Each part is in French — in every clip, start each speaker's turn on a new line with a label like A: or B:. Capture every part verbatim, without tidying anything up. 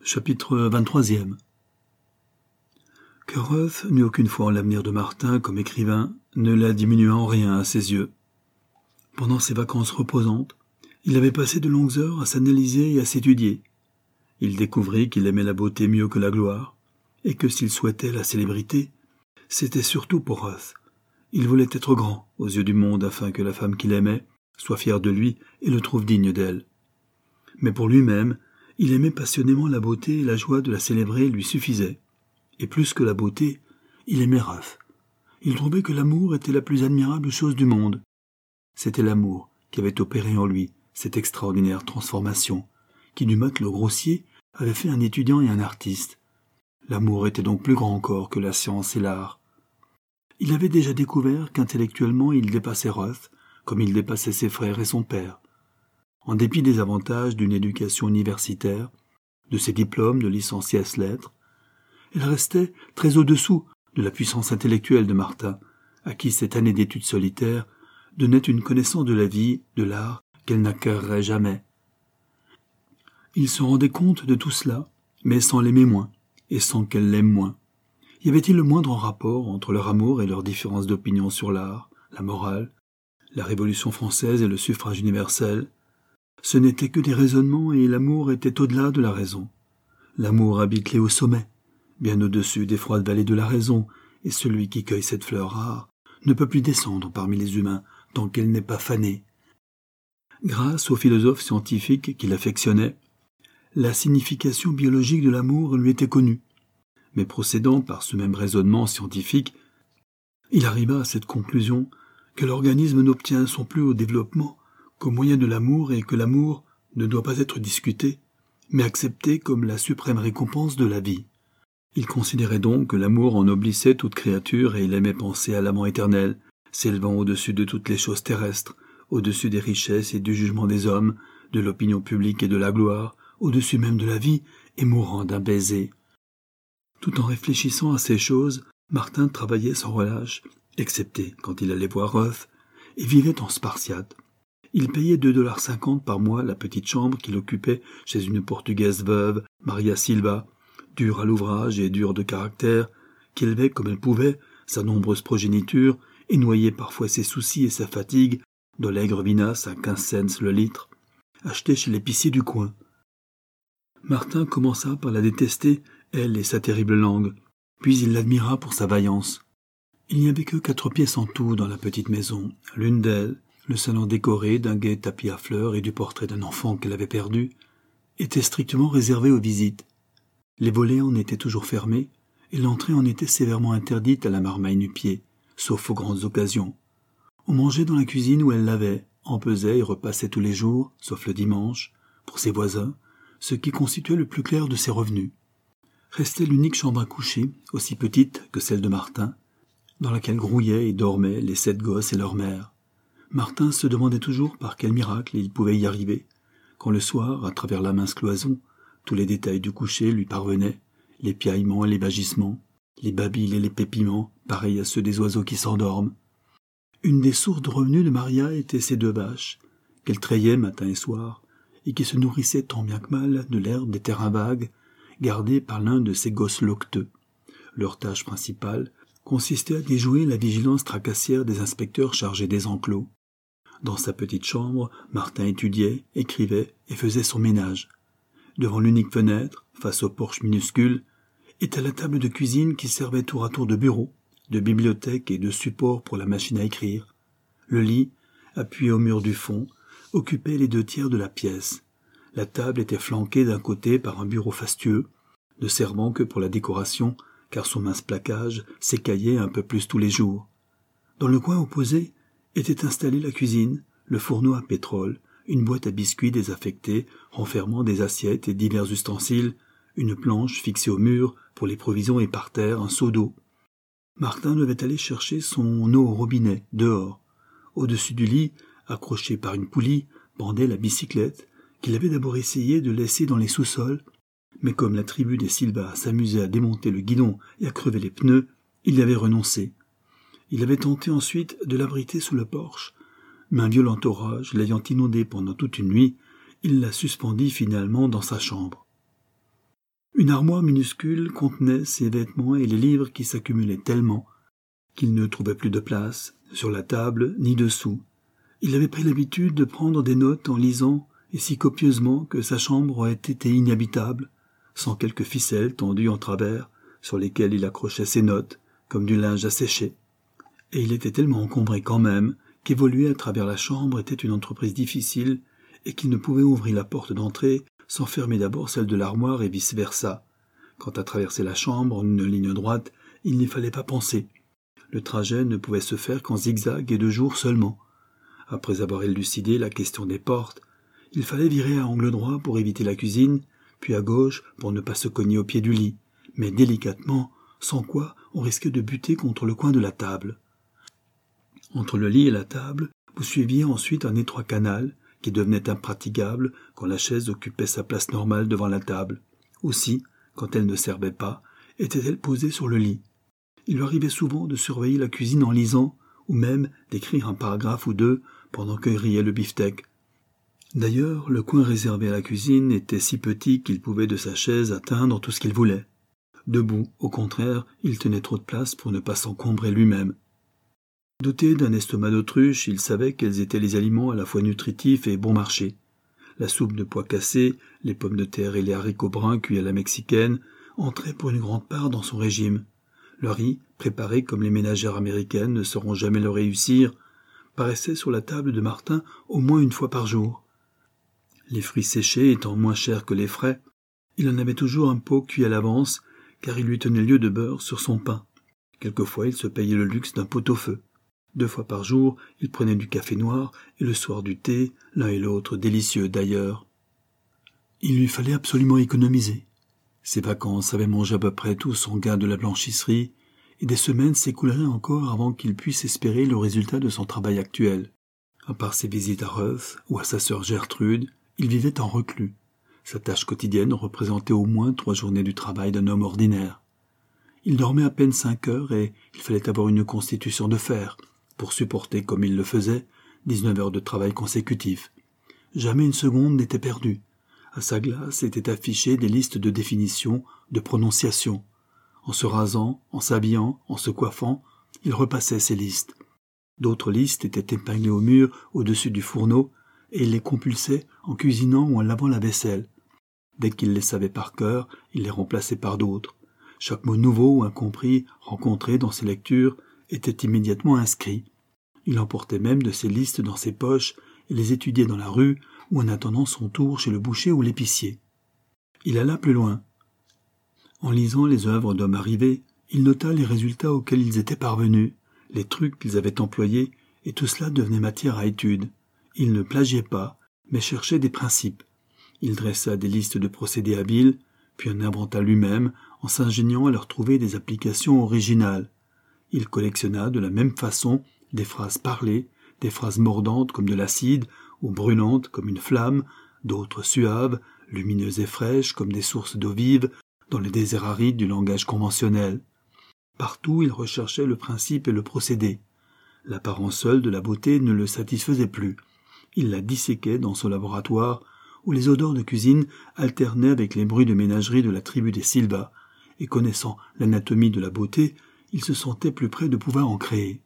A: Chapitre vingt-trois. Que Roth n'eut aucune foi en l'avenir de Martin comme écrivain ne la diminua en rien à ses yeux. Pendant ses vacances reposantes, il avait passé de longues heures à s'analyser et à s'étudier. Il découvrit qu'il aimait la beauté mieux que la gloire, et que s'il souhaitait la célébrité, c'était surtout pour Roth. Il voulait être grand aux yeux du monde afin que la femme qu'il aimait soit fière de lui et le trouve digne d'elle. Mais pour lui-même, il aimait passionnément la beauté et la joie de la célébrer lui suffisait. Et plus que la beauté, il aimait Roth. Il trouvait que l'amour était la plus admirable chose du monde. C'était l'amour qui avait opéré en lui cette extraordinaire transformation, qui du matelot grossier avait fait un étudiant et un artiste. L'amour était donc plus grand encore que la science et l'art. Il avait déjà découvert qu'intellectuellement il dépassait Roth, comme il dépassait ses frères et son père. En dépit des avantages d'une éducation universitaire, de ses diplômes de licencié ès lettres, elle restait très au-dessous de la puissance intellectuelle de Martin, à qui cette année d'études solitaires donnait une connaissance de la vie, de l'art, qu'elle n'acquerrait jamais. Il se rendait compte de tout cela, mais sans l'aimer moins, et sans qu'elle l'aime moins. Y avait-il le moindre rapport entre leur amour et leurs différences d'opinion sur l'art, la morale, la Révolution française et le suffrage universel? Ce n'étaient que des raisonnements et l'amour était au-delà de la raison. L'amour habite les hauts sommets, bien au-dessus des froides vallées de la raison, et celui qui cueille cette fleur rare ne peut plus descendre parmi les humains tant qu'elle n'est pas fanée. Grâce aux philosophes scientifiques qu'il affectionnait, la signification biologique de l'amour lui était connue. Mais procédant par ce même raisonnement scientifique, il arriva à cette conclusion que l'organisme n'obtient son plus haut développement qu'au moyen de l'amour et que l'amour ne doit pas être discuté, mais accepté comme la suprême récompense de la vie. Il considérait donc que l'amour ennoblissait toute créature et il aimait penser à l'amant éternel, s'élevant au-dessus de toutes les choses terrestres, au-dessus des richesses et du jugement des hommes, de l'opinion publique et de la gloire, au-dessus même de la vie et mourant d'un baiser. Tout en réfléchissant à ces choses, Martin travaillait sans relâche, excepté quand il allait voir Roth, et vivait en spartiate. Il payait deux dollars cinquante par mois la petite chambre qu'il occupait chez une portugaise veuve, Maria Silva, dure à l'ouvrage et dure de caractère, qui élevait comme elle pouvait sa nombreuse progéniture et noyait parfois ses soucis et sa fatigue dans l'aigre vinasse à quinze cents le litre, acheté chez l'épicier du coin. Martin commença par la détester, elle et sa terrible langue, puis il l'admira pour sa vaillance. Il n'y avait que quatre pièces en tout dans la petite maison. L'une d'elles, le salon décoré d'un gai tapis à fleurs et du portrait d'un enfant qu'elle avait perdu, était strictement réservée aux visites. Les volets en étaient toujours fermés, et l'entrée en était sévèrement interdite à la marmaille nu-pied, sauf aux grandes occasions. On mangeait dans la cuisine où elle lavait, empesait et repassait tous les jours, sauf le dimanche, pour ses voisins, ce qui constituait le plus clair de ses revenus. Restait l'unique chambre à coucher, aussi petite que celle de Martin, dans laquelle grouillaient et dormaient les sept gosses et leur mère. Martin se demandait toujours par quel miracle il pouvait y arriver, quand le soir, à travers la mince cloison, tous les détails du coucher lui parvenaient, les piaillements et les vagissements, les babilles et les pépiments, pareils à ceux des oiseaux qui s'endorment. Une des sources de revenus de Maria étaient ses deux vaches, qu'elle trayait matin et soir, et qui se nourrissaient tant bien que mal de l'herbe des terrains vagues, gardés par l'un de ces gosses loqueteux. Leur tâche principale consistait à déjouer la vigilance tracassière des inspecteurs chargés des enclos. Dans sa petite chambre, Martin étudiait, écrivait et faisait son ménage. Devant l'unique fenêtre, face au porche minuscule, était la table de cuisine qui servait tour à tour de bureau, de bibliothèque et de support pour la machine à écrire. Le lit, appuyé au mur du fond, occupait les deux tiers de la pièce. La table était flanquée d'un côté par un bureau fastueux, ne servant que pour la décoration, car son mince plaquage s'écaillait un peu plus tous les jours. Dans le coin opposé était installée la cuisine, le fourneau à pétrole, une boîte à biscuits désaffectée, renfermant des assiettes et divers ustensiles, une planche fixée au mur pour les provisions et par terre un seau d'eau. Martin devait aller chercher son eau au robinet, dehors. Au-dessus du lit, accroché par une poulie, pendait la bicyclette, qu'il avait d'abord essayé de laisser dans les sous-sols, mais comme la tribu des Silva s'amusait à démonter le guidon et à crever les pneus, il y avait renoncé. Il avait tenté ensuite de l'abriter sous le porche, mais un violent orage l'ayant inondé pendant toute une nuit, il la suspendit finalement dans sa chambre. Une armoire minuscule contenait ses vêtements et les livres qui s'accumulaient tellement qu'il ne trouvait plus de place, sur la table ni dessous. Il avait pris l'habitude de prendre des notes en lisant, et si copieusement que sa chambre aurait été inhabitable, sans quelques ficelles tendues en travers, sur lesquelles il accrochait ses notes, comme du linge à sécher. Et il était tellement encombré quand même, qu'évoluer à travers la chambre était une entreprise difficile, et qu'il ne pouvait ouvrir la porte d'entrée sans fermer d'abord celle de l'armoire et vice-versa. Quant à traverser la chambre en une ligne droite, il n'y fallait pas penser. Le trajet ne pouvait se faire qu'en zigzag et de jour seulement. Après avoir élucidé la question des portes, il fallait virer à angle droit pour éviter la cuisine, puis à gauche pour ne pas se cogner au pied du lit, mais délicatement, sans quoi on risquait de buter contre le coin de la table. Entre le lit et la table, vous suiviez ensuite un étroit canal qui devenait impraticable quand la chaise occupait sa place normale devant la table. Aussi, quand elle ne servait pas, était-elle posée sur le lit. Il lui arrivait souvent de surveiller la cuisine en lisant, ou même d'écrire un paragraphe ou deux pendant que grillait le beefsteak. D'ailleurs, le coin réservé à la cuisine était si petit qu'il pouvait de sa chaise atteindre tout ce qu'il voulait. Debout, au contraire, il tenait trop de place pour ne pas s'encombrer lui-même. Doté d'un estomac d'autruche, il savait quels étaient les aliments à la fois nutritifs et bon marché. La soupe de pois cassés, les pommes de terre et les haricots bruns cuits à la mexicaine entraient pour une grande part dans son régime. Le riz, préparé comme les ménagères américaines ne sauront jamais le réussir, paraissait sur la table de Martin au moins une fois par jour. Les fruits séchés étant moins chers que les frais, il en avait toujours un pot cuit à l'avance, car il lui tenait lieu de beurre sur son pain. Quelquefois, il se payait le luxe d'un pot-au-feu. Deux fois par jour, il prenait du café noir et le soir du thé, l'un et l'autre délicieux d'ailleurs. Il lui fallait absolument économiser. Ses vacances avaient mangé à peu près tout son gain de la blanchisserie, et des semaines s'écouleraient encore avant qu'il puisse espérer le résultat de son travail actuel. À part ses visites à Ruth ou à sa sœur Gertrude, il vivait en reclus. Sa tâche quotidienne représentait au moins trois journées du travail d'un homme ordinaire. Il dormait à peine cinq heures et il fallait avoir une constitution de fer pour supporter, comme il le faisait, dix-neuf heures de travail consécutif. Jamais une seconde n'était perdue. À sa glace étaient affichées des listes de définitions, de prononciations. En se rasant, en s'habillant, en se coiffant, il repassait ces listes. D'autres listes étaient épinglées au mur au-dessus du fourneau, et il les compulsait en cuisinant ou en lavant la vaisselle. Dès qu'il les savait par cœur, il les remplaçait par d'autres. Chaque mot nouveau ou incompris rencontré dans ses lectures était immédiatement inscrit. Il emportait même de ces listes dans ses poches et les étudiait dans la rue ou en attendant son tour chez le boucher ou l'épicier. Il alla plus loin. En lisant les œuvres d'hommes arrivés, il nota les résultats auxquels ils étaient parvenus, les trucs qu'ils avaient employés, et tout cela devenait matière à étude. Il ne plagiait pas, mais cherchait des principes. Il dressa des listes de procédés habiles, puis en inventa lui-même, en s'ingéniant à leur trouver des applications originales. Il collectionna de la même façon des phrases parlées, des phrases mordantes comme de l'acide, ou brûlantes comme une flamme, d'autres suaves, lumineuses et fraîches comme des sources d'eau vive, dans les déserts arides du langage conventionnel. Partout il recherchait le principe et le procédé. L'apparence seule de la beauté ne le satisfaisait plus. Il la disséquait dans son laboratoire, où les odeurs de cuisine alternaient avec les bruits de ménagerie de la tribu des Silva, et connaissant l'anatomie de la beauté, il se sentait plus près de pouvoir en créer.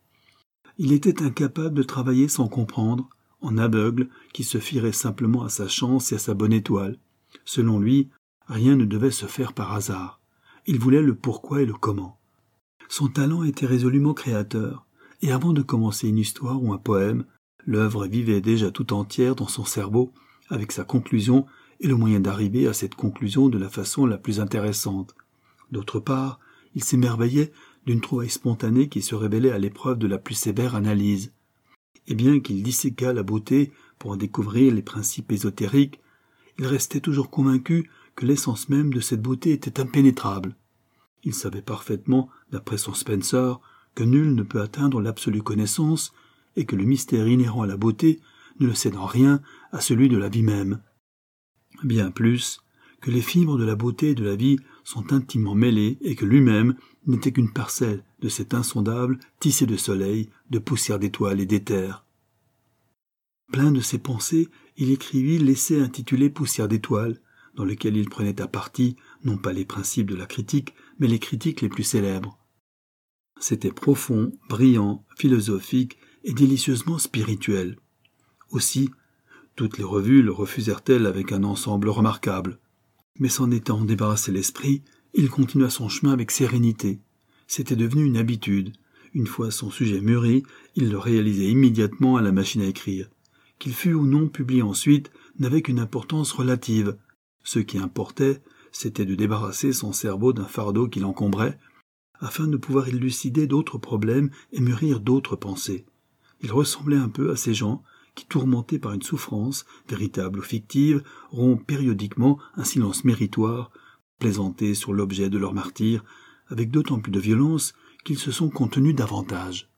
A: Il était incapable de travailler sans comprendre, en aveugle qui se fierait simplement à sa chance et à sa bonne étoile. Selon lui, rien ne devait se faire par hasard. Il voulait le pourquoi et le comment. Son talent était résolument créateur, et avant de commencer une histoire ou un poème, l'œuvre vivait déjà tout entière dans son cerveau, avec sa conclusion et le moyen d'arriver à cette conclusion de la façon la plus intéressante. D'autre part, il s'émerveillait d'une trouvaille spontanée qui se révélait à l'épreuve de la plus sévère analyse. Et bien qu'il disséquât la beauté pour en découvrir les principes ésotériques, il restait toujours convaincu que l'essence même de cette beauté était impénétrable. Il savait parfaitement, d'après son Spencer, que nul ne peut atteindre l'absolue connaissance et que le mystère inhérent à la beauté ne le cède en rien à celui de la vie même. Bien plus, que les fibres de la beauté et de la vie sont intimement mêlées et que lui-même n'était qu'une parcelle de cet insondable tissé de soleil, de poussière d'étoiles et d'éther. Plein de ces pensées, il écrivit l'essai intitulé « Poussière d'étoiles », dans lequel il prenait à partie non pas les principes de la critique, mais les critiques les plus célèbres. C'était profond, brillant, philosophique et délicieusement spirituel. Aussi, toutes les revues le refusèrent-elles avec un ensemble remarquable. Mais s'en étant débarrassé l'esprit, il continua son chemin avec sérénité. C'était devenu une habitude. Une fois son sujet mûri, il le réalisait immédiatement à la machine à écrire. Qu'il fût ou non publié ensuite n'avait qu'une importance relative. Ce qui importait, c'était de débarrasser son cerveau d'un fardeau qui l'encombrait, afin de pouvoir élucider d'autres problèmes et mûrir d'autres pensées. Il ressemblait un peu à ces gens qui, tourmentés par une souffrance, véritable ou fictive, rompent périodiquement un silence méritoire, plaisantés sur l'objet de leur martyre, avec d'autant plus de violence qu'ils se sont contenus davantage.